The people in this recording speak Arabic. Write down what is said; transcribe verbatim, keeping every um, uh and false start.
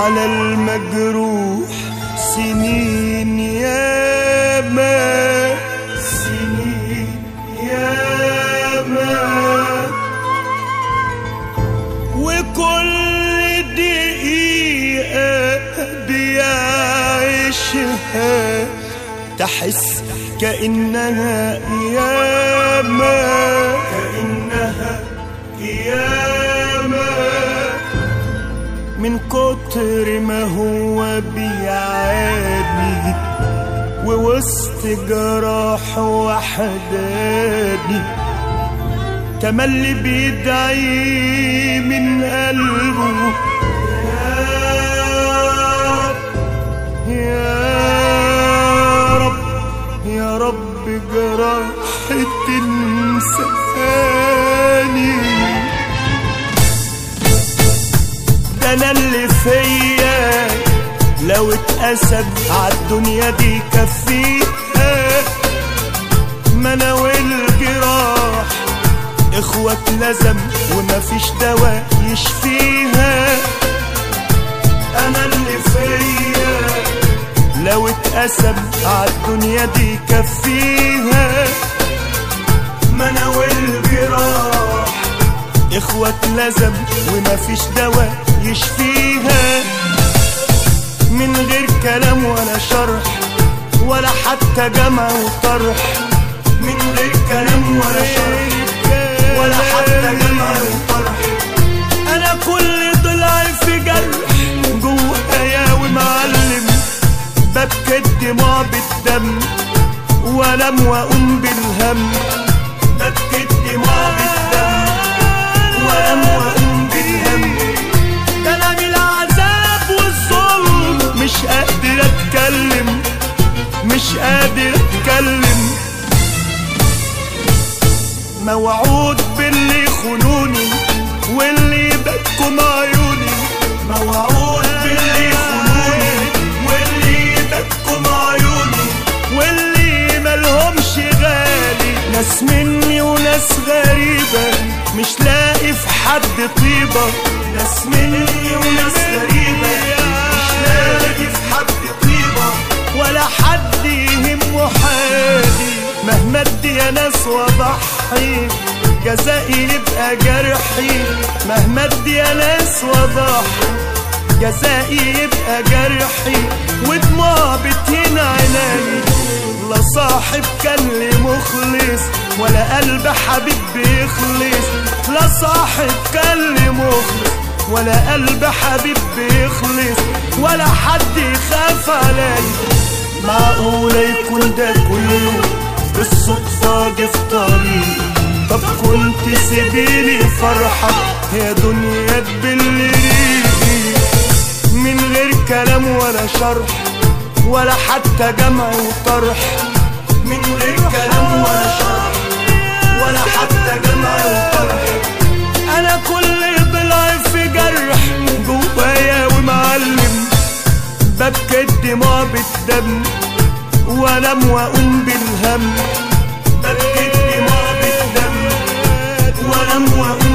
على المجروح سنين ياما، سنين ياما، وكل دقيقة بيعيشها تحس كأنها قيامة، كأنها قيامة، من كتر ما هو بيعاني ووسط جراح وحداني، تملي بيدعي من قلبه يا رب يا رب جراح تنساني. ده انا اللي فيا لو اتقسم عالدنيا دي كفيها، ما انا والجراح اخوات لازم ومفيش دواء يشفيها. انا اللي فيا لو اتقسم عالدنيا دي كفيها، ما انا والجراح اخوات لازم ومفيش دواء يشفيها. من غير كلام ولا شرح ولا حتى جمع وطرح، من غير كلام ولا شرح ولا حتى جمع وطرح، انا كل ضلع في جرح جوايا ومعلم، ببكي الدموع بالدم وانام واقوم بالهم، ببكي الدموع بالدم وانام واقوم بالهم. ده انا من العذاب والظلم مش قادر اتكلم، مش قادر اتكلم، موعود باللي خونوني واللي بكم عيوني، موعود باللي خونوني واللي بكم عيوني، واللي ملهمش غالي، ناس مني وناس غريبة، مش لاقي في حد طيبة، ناس مني وناس غريبة، مش لاقي في حد طيبة، ولا حد يهمه حالي، مهما ادي يا ناس واضحي جزائي يبقى جرحي، مهما ادي يا ناس واضحي جزائي يبقى جرحي، ودموع بتهين عيني، لا صاحب كان لي مخلص ولا قلب حبيب بيخلص، لا صاحب كان لي مخلص ولا قلب حبيب بيخلص، ولا حد يخاف علي. معقولة يكون ده كله بالصدفة جه في طريقي؟ طب كنت سيبيلي فرحة يا دنيا تبل ريقي، من غير كلام ولا شرح ولا حتى جمع وطرح، من غير كلام ولا شرح ولا حتى جمع وطرح، انا كل ضلع في جرح جوايا ومعلم، ببكي الدموع بالدم وانام واقوم بالهم، ببكي الدموع بالدم وانام واقوم